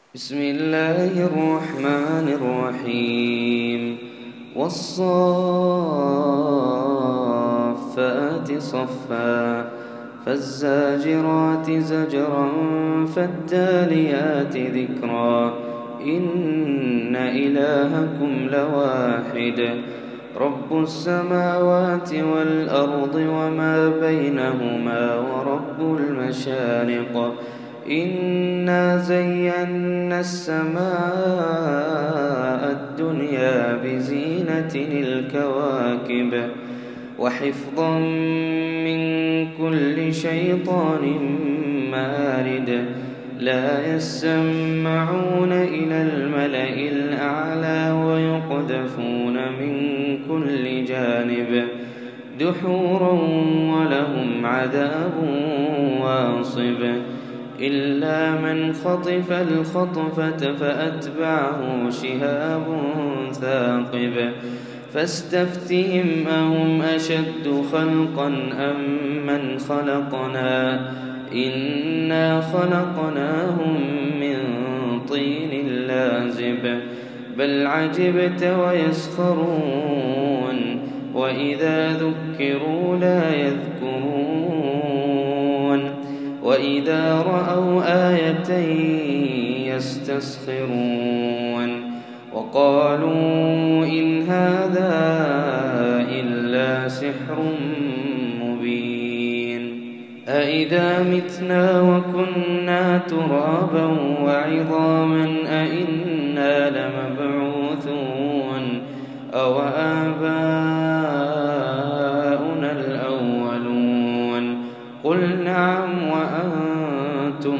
بسم الله الرحمن الرحيم والصافات صفا فالزاجرات زجرا فالتاليات ذكرا إن إلهكم لواحد رب السماوات والأرض وما بينهما ورب المشارق إنا زينا السماء الدنيا بزينة الكواكب وحفظا من كل شيطان مارد لا يسمعون إلى الملأ الأعلى ويقذفون من كل جانب دحورا ولهم عذاب واصب إلا من خطف الخطفة فأتبعه شهاب ثاقب فاستفتهم أهم أشد خلقا أم من خلقنا إنا خلقناهم من طين لازب بل عجبت ويسخرون وإذا ذكروا لا يذكرون وإذا رأوا آية يستسخرون وقالوا إن هذا إلا سحر مبين أإذا متنا وكنا ترابا وعظاما أإنا لمبعوثون أو آباؤنا الأولون قل نعم وأنتم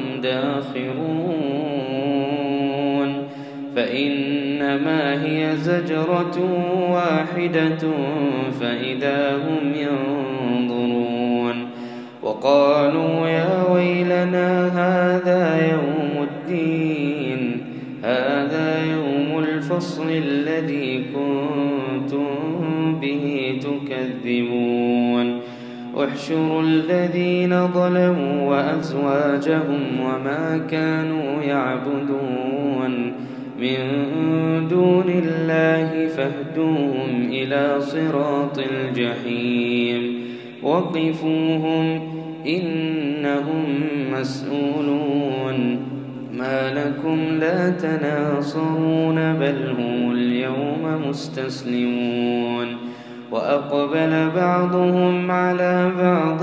داخرون فإنما هي زجرة واحدة فإذا هم ينظرون وقالوا يا ويلنا هذا يوم الدين هذا يوم الفصل الذي كنتم به تكذبون احشروا الذين ظلموا وأزواجهم وما كانوا يعبدون من دون الله فاهدوهم إلى صراط الجحيم وقفوهم إنهم مسؤولون ما لكم لا تناصرون بل هم اليوم مستسلمون وأقبل بعضهم على بعض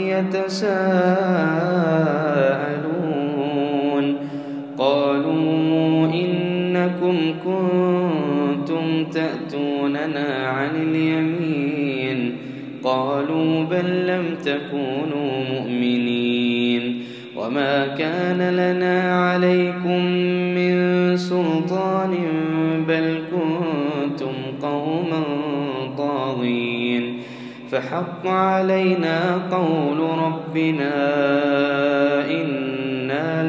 يتساءلون قالوا إنكم كنتم تأتوننا عن اليمين قالوا بل لم تكونوا مؤمنين وما كان لنا عليكم من سلطان بل كنتم قوما طاغين فحق علينا قول ربنا إنا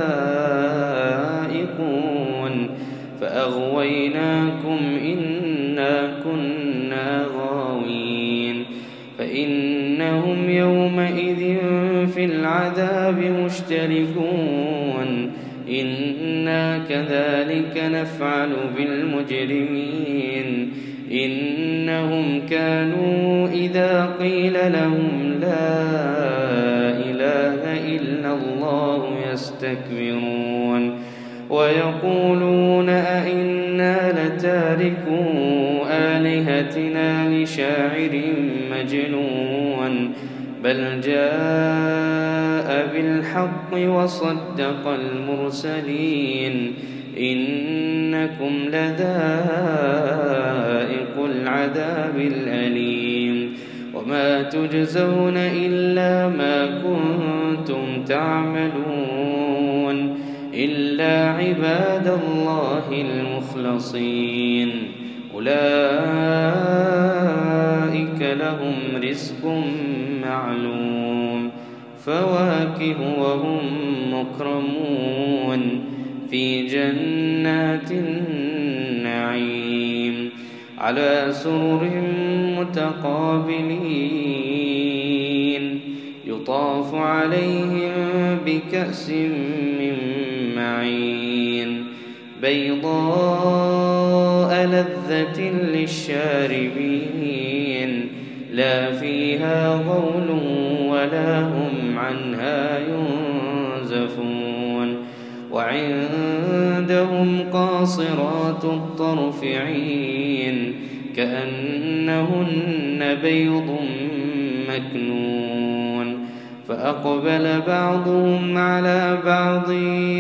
لذائقون فأغويناكم إنا كنا غاوين فإنهم يومئذ في العذاب مشتركون إنا كذلك نفعل بالمجرمين إنهم كانوا إذا قيل لهم لا إله إلا الله يستكبرون ويقولون أئنا لتاركو آلهتنا لشاعر مجنون بل جاء بالحق وصدق المرسلين إنكم لذائق العذاب الأليم وما تجزون إلا ما كنتم تعملون إلا عباد الله المخلصين أولئك لهم رزق معلوم فواكه وهم مكرمون في جنات النعيم على سرر متقابلين يطاف عليهم بكأس من معين بيضاء لذة للشاربين لا فيها غول ولا هم عنها ينزفون وعندهم قاصرات الطرف عين كأنهن بيض مكنون فأقبل بعضهم على بعض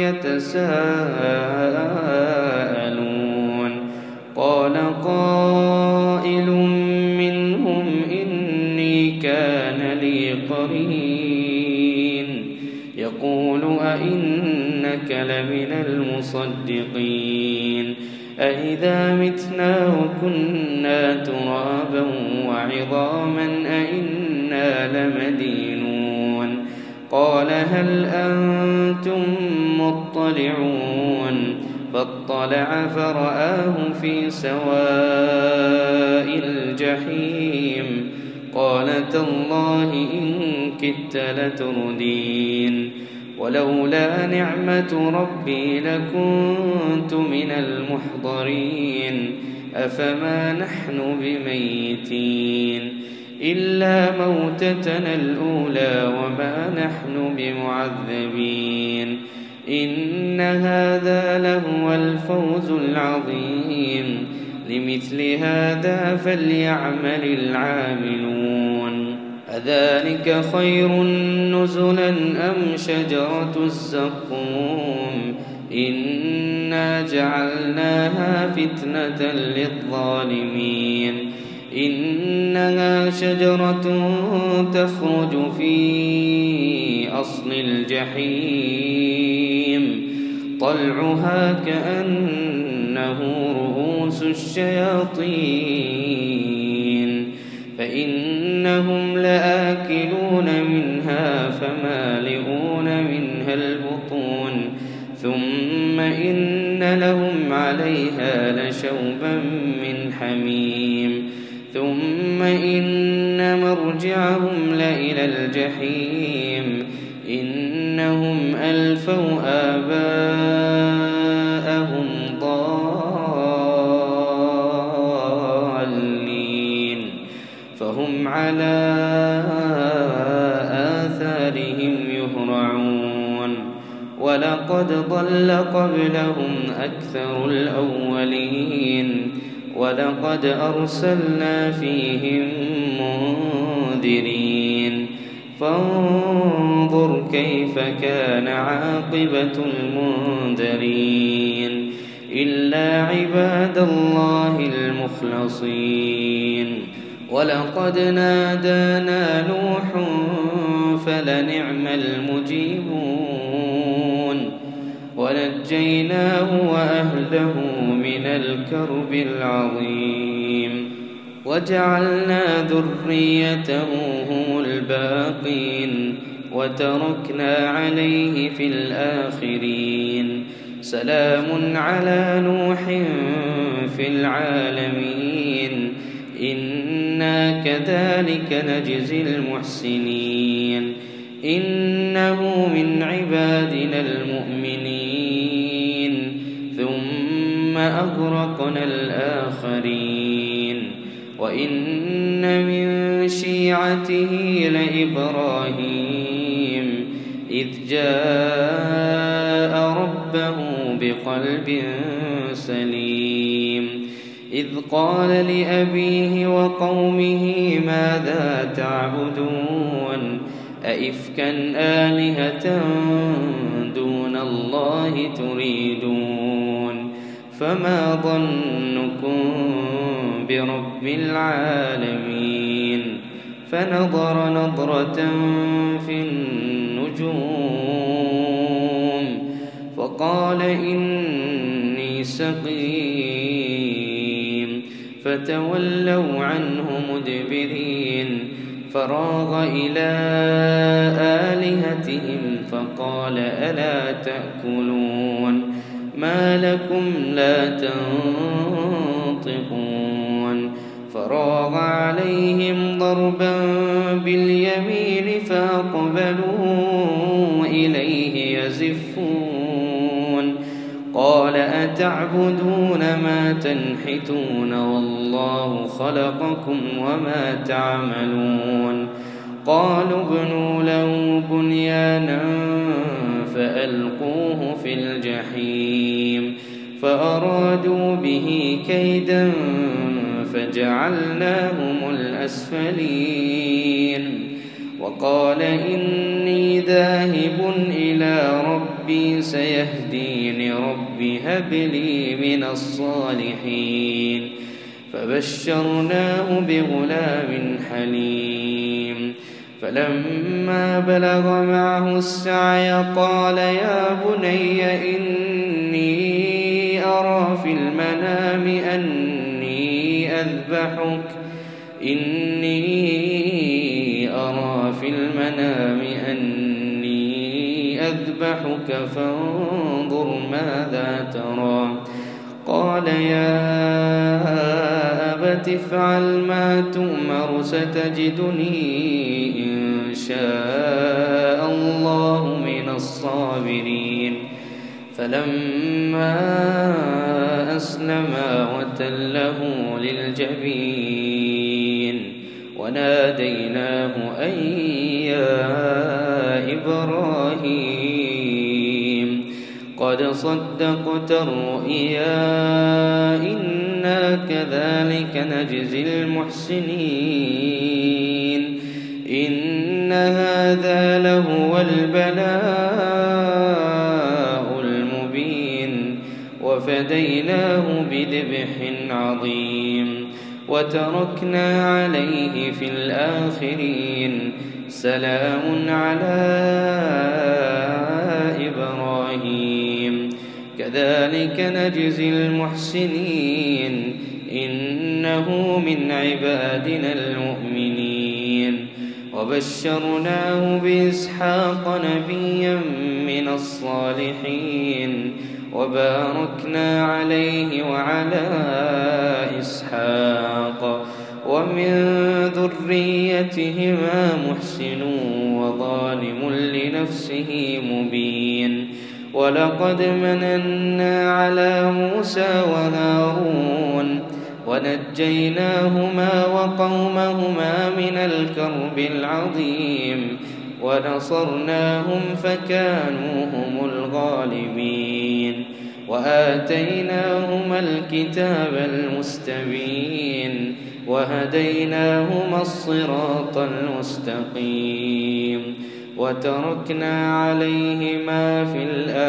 يتساءلون قال قائل منهم إني كان لي قرين يقول أئنك لمن المصدقين أئذا متنا وكنا ترابا وعظاما أئنا لمدينون قال هل أنتم مطلعون فاطلع فرآه في سواء الجحيم قال تالله إن كدت لتردين ولولا نعمة ربي لكنت من المحضرين أفما نحن بميتين إلا موتتنا الأولى وما نحن بمعذبين إن هذا لهو الفوز العظيم لمثل هذا فليعمل العاملون أذلك خير نزلا أم شجرة الزقوم إنا جعلناها فتنة للظالمين إنها شجرة تخرج في أصل الجحيم طلعها كأنه رؤوس الشياطين فإنهم لآكلون منها فمالئون منها البطون ثم إن لهم عليها لشوبا من حميم ثم إن مرجعهم لإلى الجحيم إنهم ألفوا آباءهم ضالين فهم على آثارهم يهرعون ولقد ضل قبلهم أكثر الأولين ولقد أرسلنا فيهم منذرين فانظر كيف كان عاقبة المنذرين إلا عباد الله المخلصين ولقد نادانا نوح فلنعم المجيبون ونجيناه وأهله من الكرب العظيم وجعلنا ذريته هم الباقين وتركنا عليه في الآخرين سلام على نوح في العالمين إنا كذلك نجزي المحسنين إنه من عبادنا المؤمنين ثم أغرقنا الآخرين وإن من شيعته لإبراهيم إذ جاء ربه بقلب سليم إذ قال لأبيه وقومه ماذا تعبدون أئفكا آلهة دون الله تريدون فما ظنكم برب العالمين فنظر نظرة في النجوم فقال إني سقيم فتولوا عنه مدبرين فراغ إلى آلهتهم فقال ألا تأكلون ما لكم لا تنطقون فراغ عليهم ضربا باليمين فأقبلوا إليه يزفون قال أتعبدون ما تنحتون والله خلقكم وما تعملون قالوا ابنوا له بنيانا فألقوه في الجحيم فأرادوا به كيدا فجعلناهم الأسفلين وقال إني ذاهب إلى ربي سيهدين رب هب لي من الصالحين فبشرناه بغلام حليم فلما بلغ معه السعي قال يا بني إني أرى في المنام أني أذبحك فانظر ماذا ترى قال يا أبت افعل ما تؤمر ستجدني إن شاء الله من الصابرين فلما أسلما وتله للجبين وناديناه أن يا إبراهيم قد صدقت الرؤيا إنا كذلك نجزي المحسنين إن هذا لهو البلاء المبين وفديناه بذبح عظيم وتركنا عليه في الآخرين سلام على إبراهيم كذلك نجزي المحسنين إنه من عبادنا المؤمنين وبشرناه بإسحاق نبيا من الصالحين وباركنا عليه وعلى إسحاق ومن ذريتهما محسن وظالم لنفسه مبين ولقد مننا على موسى وهارون ونجيناهما وقومهما من الكرب العظيم ونصرناهم فكانوا هم الغالبين وآتيناهما الكتاب المستبين وهديناهما الصراط المستقيم وتركنا عليهما في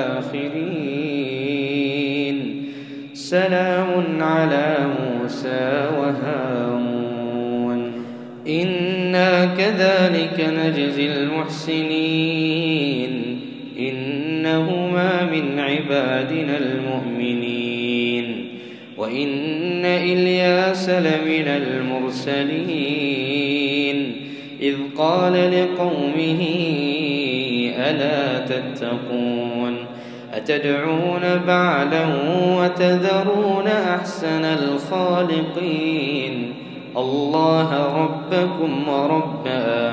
الآخرين سلام على موسى وهارون إنا كذلك نجزي المحسنين إنهما من عبادنا المؤمنين وإن إلياس لمن المرسلين إذ قال لقومه ألا تتقون أتدعون بعلا وتذرون أحسن الخالقين الله ربكم ورب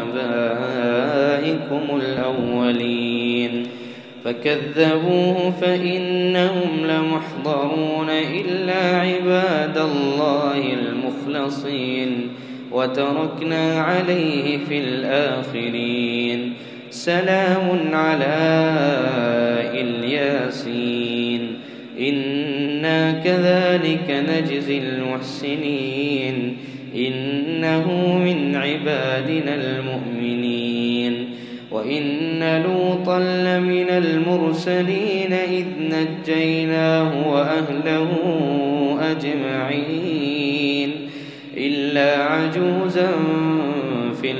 آبائكم الأولين فكذبوه فإنهم لمحضرون إلا عباد الله المخلصين وتركنا عليه في الآخرين سلام على الياسين إنا كذلك نجزي المحسنين إنه من عبادنا المؤمنين وإن لوطا لمن المرسلين إذ نجيناه وأهله أجمعين إلا عجوزا في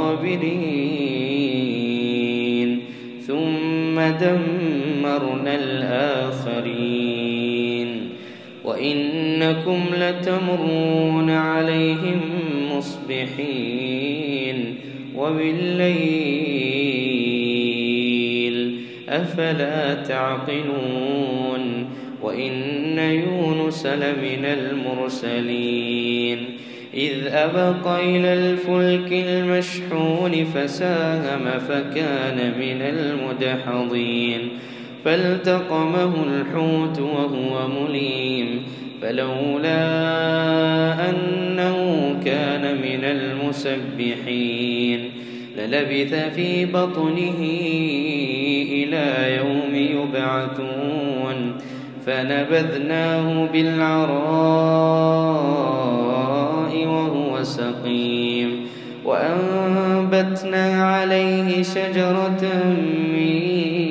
الغابرين ثم دمرنا الآخرين وإنكم لتمرون عليهم مصبحين وبالليل أفلا تعقلون وإن يونس لمن المرسلين إذ أبق إلى الفلك المشحون فساهم فكان من المدحضين فالتقمه الحوت وهو مليم فلولا أنه كان من المسبحين للبث في بطنه إلى يوم يبعثون فنبذناه بالعراء وهو سقيم وأنبتنا عليه شجرة من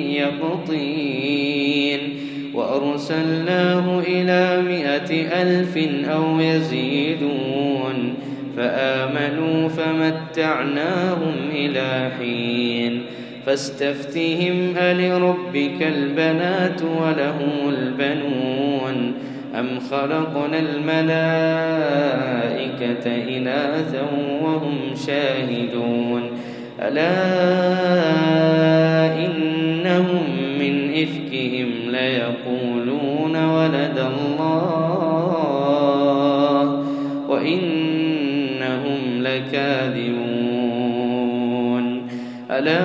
يقطين وأرسلناه إلى 100,000 أو يزيدون فآمنوا فمتعناهم إلى حين فاستفتهم ألربك البنات ولهم البنون أم خلقنا الملائكة إناثا وهم شاهدون ألا إنهم من إفكهم ليقولون ولد الله وإنهم لكاذبون ألا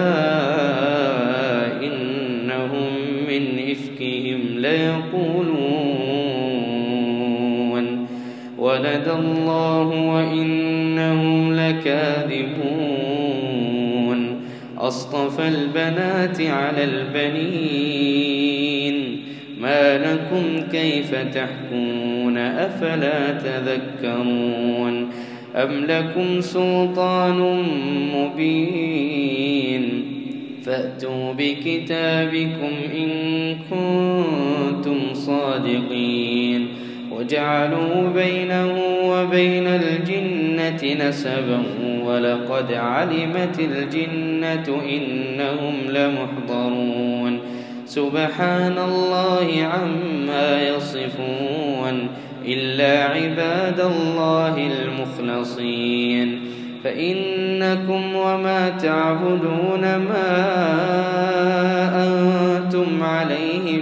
إنهم من إفكهم ليقولون ولد الله وإنهم لكاذبون أصطفى البنات على البنين ما لكم كيف تحكمون أفلا تذكرون أم لكم سلطان مبين فأتوا بكتابكم إن كنتم صادقين وجعلوا بينه وبين الجنة نسبا ولقد علمت الجنة إنهم لمحضرون سبحان الله عما يصفون إلا عباد الله المخلصين فإنكم وما تعبدون ما أنتم عليه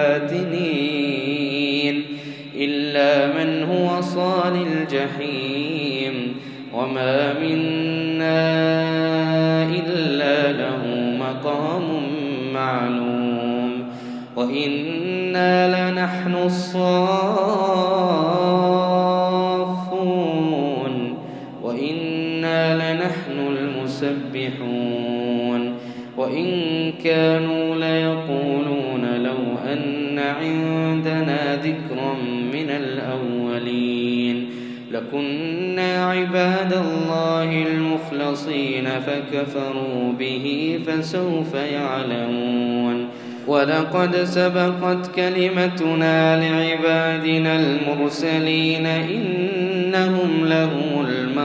بفاتنين إلا من هو صال الجحيم وما منا إلا له مقام معلوم وإنا لنحن الصافون وإنا لنحن المسبحون وإن كانوا ليقولون لو أن عندنا ذكرا من الأولين لكنا عباد الله المخلصين فكفروا به فسوف يعلمون ولقد سبقت كلمتنا لعبادنا المرسلين إنهم لهم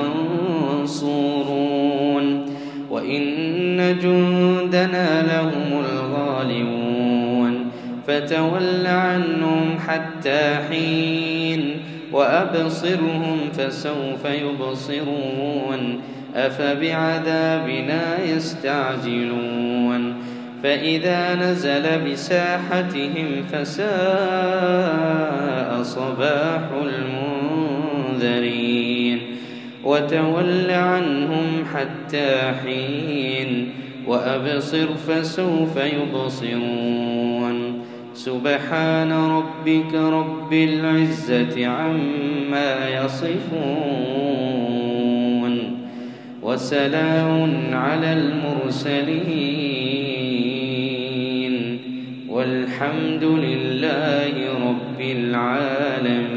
المنصورون وإن جندنا لهم الغالبون فتول عنهم حتى حين وأبصرهم فسوف يبصرون أفبعذابنا يستعجلون فإذا نزل بساحتهم فساء صباح المنذرين وتول عنهم حتى حين وأبصر فسوف يبصرون سبحان ربك رب العزة عما يصفون وسلام على المرسلين والحمد لله رب العالمين.